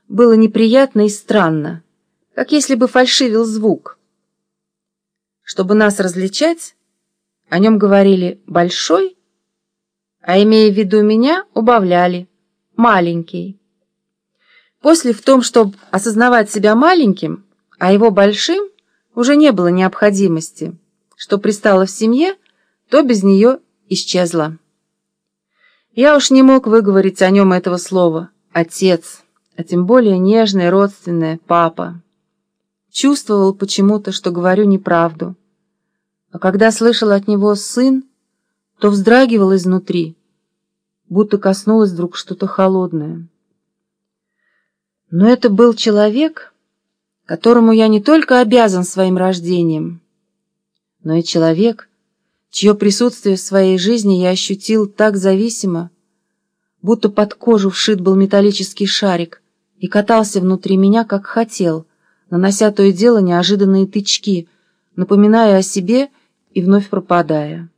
было неприятно и странно, как если бы фальшивил звук. Чтобы нас различать, о нем говорили «большой», а имея в виду меня, убавляли «маленький». После в том, чтобы осознавать себя маленьким, а его большим, уже не было необходимости. Что пристало в семье, то без нее исчезло. Я уж не мог выговорить о нем этого слова «отец», а тем более нежное, родственное «папа». Чувствовал почему-то, что говорю неправду. А когда слышал от него «сын», то вздрагивал изнутри, будто коснулось вдруг что-то холодное. Но это был человек, которому я не только обязан своим рождением, но и человек, чье присутствие в своей жизни я ощутил так зависимо, будто под кожу вшит был металлический шарик и катался внутри меня, как хотел, нанося то и дело неожиданные тычки, напоминая о себе и вновь пропадая.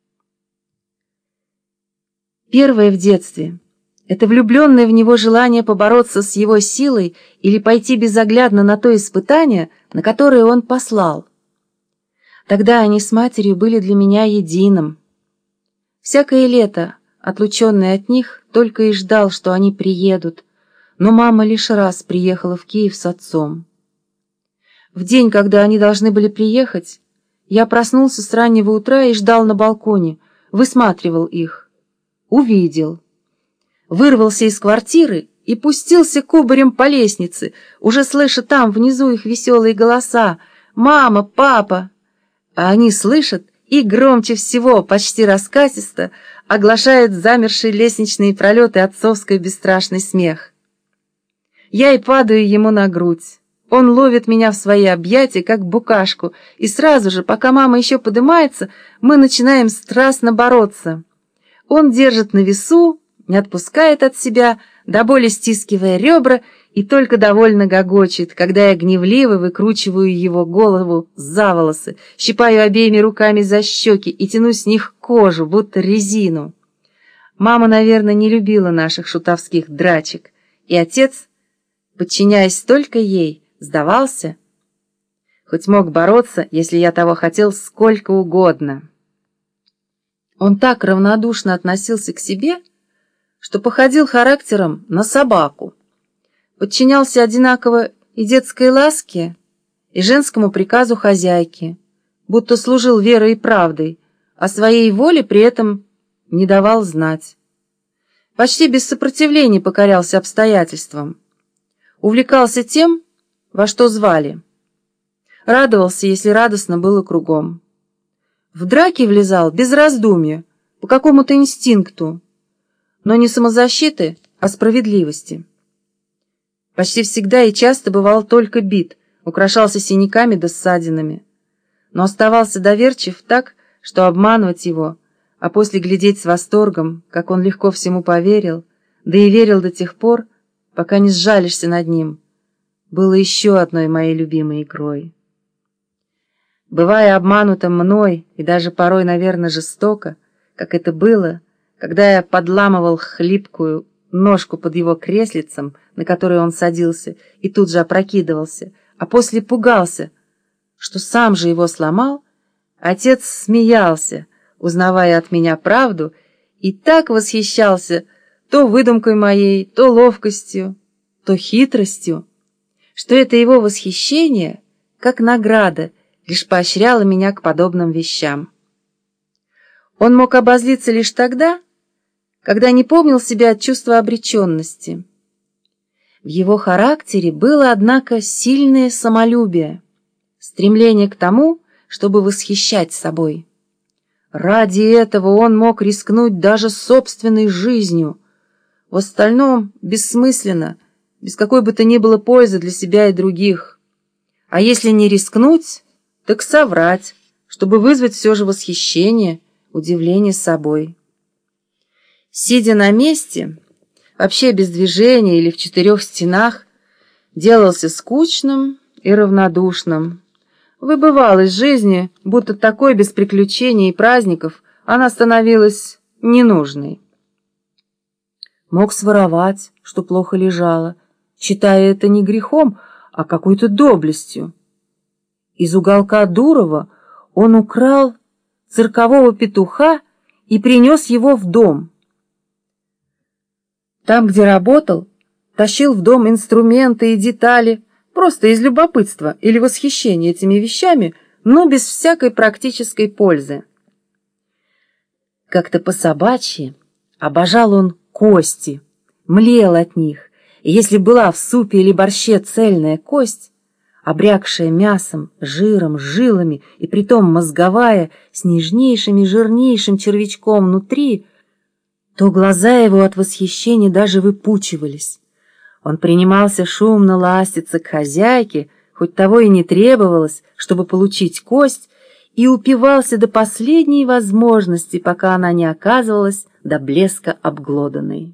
Первое в детстве — это влюбленное в него желание побороться с его силой или пойти безоглядно на то испытание, на которое он послал. Тогда они с матерью были для меня единым. Всякое лето, отлученный от них, только и ждал, что они приедут, но мама лишь раз приехала в Киев с отцом. В день, когда они должны были приехать, я проснулся с раннего утра и ждал на балконе, высматривал их. Увидел. Вырвался из квартиры и пустился кубарем по лестнице, уже слыша там внизу их веселые голоса «Мама! Папа!». А они слышат и громче всего, почти раскатисто, оглашают замершие лестничные пролеты отцовский бесстрашный смех. Я и падаю ему на грудь. Он ловит меня в свои объятия, как букашку, и сразу же, пока мама еще подымается, мы начинаем страстно бороться. Он держит на весу, не отпускает от себя, до боли стискивая ребра, и только довольно гогочет, когда я гневливо выкручиваю его голову за волосы, щипаю обеими руками за щеки и тяну с них кожу, будто резину. Мама, наверное, не любила наших шутовских драчек, и отец, подчиняясь только ей, сдавался, хоть мог бороться, если я того хотел, сколько угодно. Он так равнодушно относился к себе, что походил характером на собаку, подчинялся одинаково и детской ласке, и женскому приказу хозяйки, будто служил верой и правдой, а своей воле при этом не давал знать. Почти без сопротивления покорялся обстоятельствам, увлекался тем, во что звали, радовался, если радостно было кругом. В драки влезал без раздумья, по какому-то инстинкту, но не самозащиты, а справедливости. Почти всегда и часто бывал только бит, украшался синяками да ссадинами, но оставался доверчив так, что обманывать его, а после глядеть с восторгом, как он легко всему поверил, да и верил до тех пор, пока не сжалишься над ним, было еще одной моей любимой игрой. Бывая обманутым мной, и даже порой, наверное, жестоко, как это было, когда я подламывал хлипкую ножку под его креслицем, на которое он садился, и тут же опрокидывался, а после пугался, что сам же его сломал, отец смеялся, узнавая от меня правду, и так восхищался то выдумкой моей, то ловкостью, то хитростью, что это его восхищение, как награда, лишь поощряло меня к подобным вещам. Он мог обозлиться лишь тогда, когда не помнил себя от чувства обреченности. В его характере было, однако, сильное самолюбие, стремление к тому, чтобы восхищать собой. Ради этого он мог рискнуть даже собственной жизнью. В остальном бессмысленно, без какой бы то ни было пользы для себя и других. А если не рискнуть, так соврать, чтобы вызвать все же восхищение, удивление собой. Сидя на месте, вообще без движения или в четырех стенах, делался скучным и равнодушным. Выбывал из жизни, будто такой без приключений и праздников она становилась ненужной. Мог своровать, что плохо лежало, считая это не грехом, а какой-то доблестью. Из уголка Дурова он украл циркового петуха и принес его в дом. Там, где работал, тащил в дом инструменты и детали, просто из любопытства или восхищения этими вещами, но без всякой практической пользы. Как-то по-собачьи обожал он кости, млел от них, и если была в супе или борще цельная кость, обрякшая мясом, жиром, жилами и притом мозговая, с нежнейшим и жирнейшим червячком внутри, то глаза его от восхищения даже выпучивались. Он принимался шумно ластиться к хозяйке, хоть того и не требовалось, чтобы получить кость, и упивался до последней возможности, пока она не оказывалась до блеска обглоданной.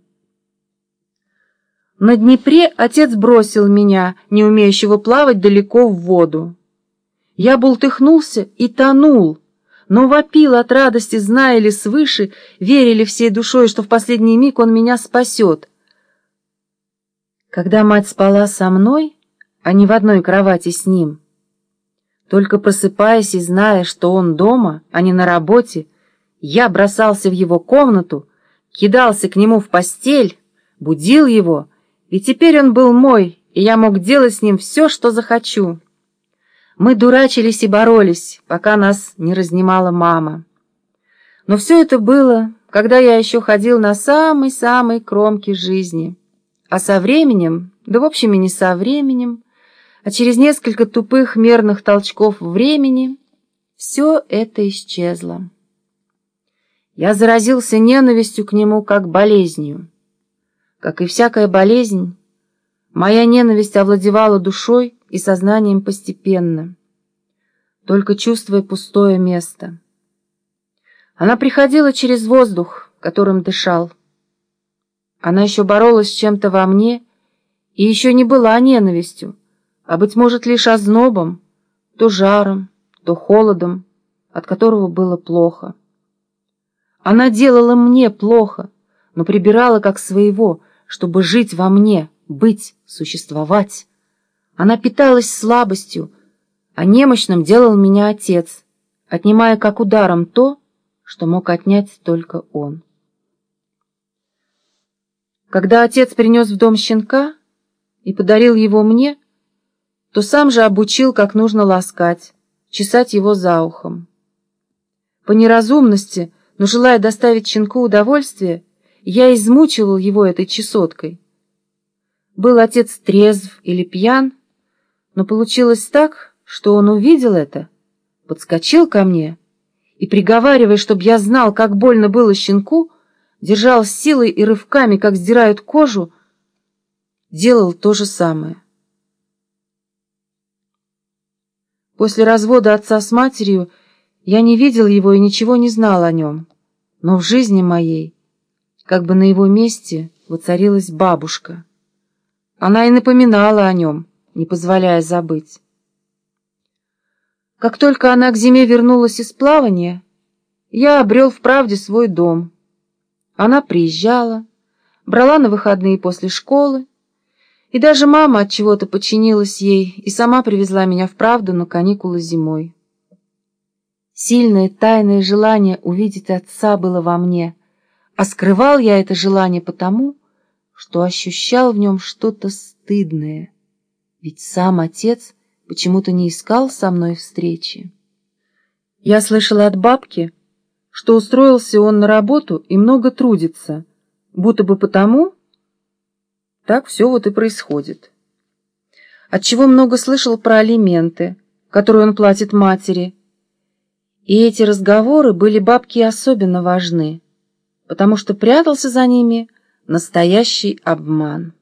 На Днепре отец бросил меня, не умеющего плавать, далеко в воду. Я бултыхнулся и тонул, но вопил от радости, зная ли свыше, верили всей душой, что в последний миг он меня спасет. Когда мать спала со мной, а не в одной кровати с ним, только просыпаясь и зная, что он дома, а не на работе, я бросался в его комнату, кидался к нему в постель, будил его, ведь теперь он был мой, и я мог делать с ним все, что захочу. Мы дурачились и боролись, пока нас не разнимала мама. Но все это было, когда я еще ходил на самой-самой кромке жизни. А со временем, да в общем и не со временем, а через несколько тупых мерных толчков времени, все это исчезло. Я заразился ненавистью к нему как болезнью. Как и всякая болезнь, моя ненависть овладевала душой и сознанием постепенно, только чувствуя пустое место. Она приходила через воздух, которым дышал. Она еще боролась с чем-то во мне и еще не была ненавистью, а, быть может, лишь ознобом, то жаром, то холодом, от которого было плохо. Она делала мне плохо, но прибирала как своего, чтобы жить во мне, быть, существовать. Она питалась слабостью, а немощным делал меня отец, отнимая как ударом то, что мог отнять только он. Когда отец принес в дом щенка и подарил его мне, то сам же обучил, как нужно ласкать, чесать его за ухом. По неразумности, но желая доставить щенку удовольствие, я измучивал его этой чесоткой. Был отец трезв или пьян, но получилось так, что он увидел это, подскочил ко мне и, приговаривая, чтоб я знал, как больно было щенку, держал силой и рывками, как сдирают кожу, делал то же самое. После развода отца с матерью я не видел его и ничего не знал о нем, но в жизни моей как бы на его месте воцарилась бабушка. Она и напоминала о нем, не позволяя забыть. Как только она к зиме вернулась из плавания, я обрел в правде свой дом. Она приезжала, брала на выходные после школы, и даже мама от чего-то подчинилась ей и сама привезла меня в правду на каникулы зимой. Сильное тайное желание увидеть отца было во мне, а скрывал я это желание потому, что ощущал в нем что-то стыдное, ведь сам отец почему-то не искал со мной встречи. Я слышала от бабки, что устроился он на работу и много трудится, будто бы потому так все вот и происходит. Отчего много слышал про алименты, которые он платит матери, и эти разговоры были бабке особенно важны, потому что прятался за ними настоящий обман.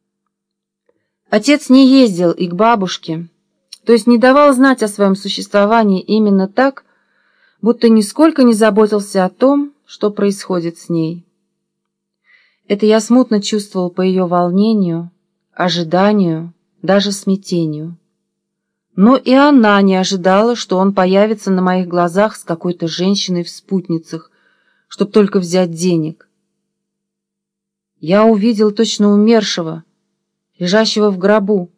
Отец не ездил и к бабушке, то есть не давал знать о своем существовании именно так, будто нисколько не заботился о том, что происходит с ней. Это я смутно чувствовал по ее волнению, ожиданию, даже смятению. Но и она не ожидала, что он появится на моих глазах с какой-то женщиной в спутницах, чтоб только взять денег. Я увидел точно умершего, лежащего в гробу.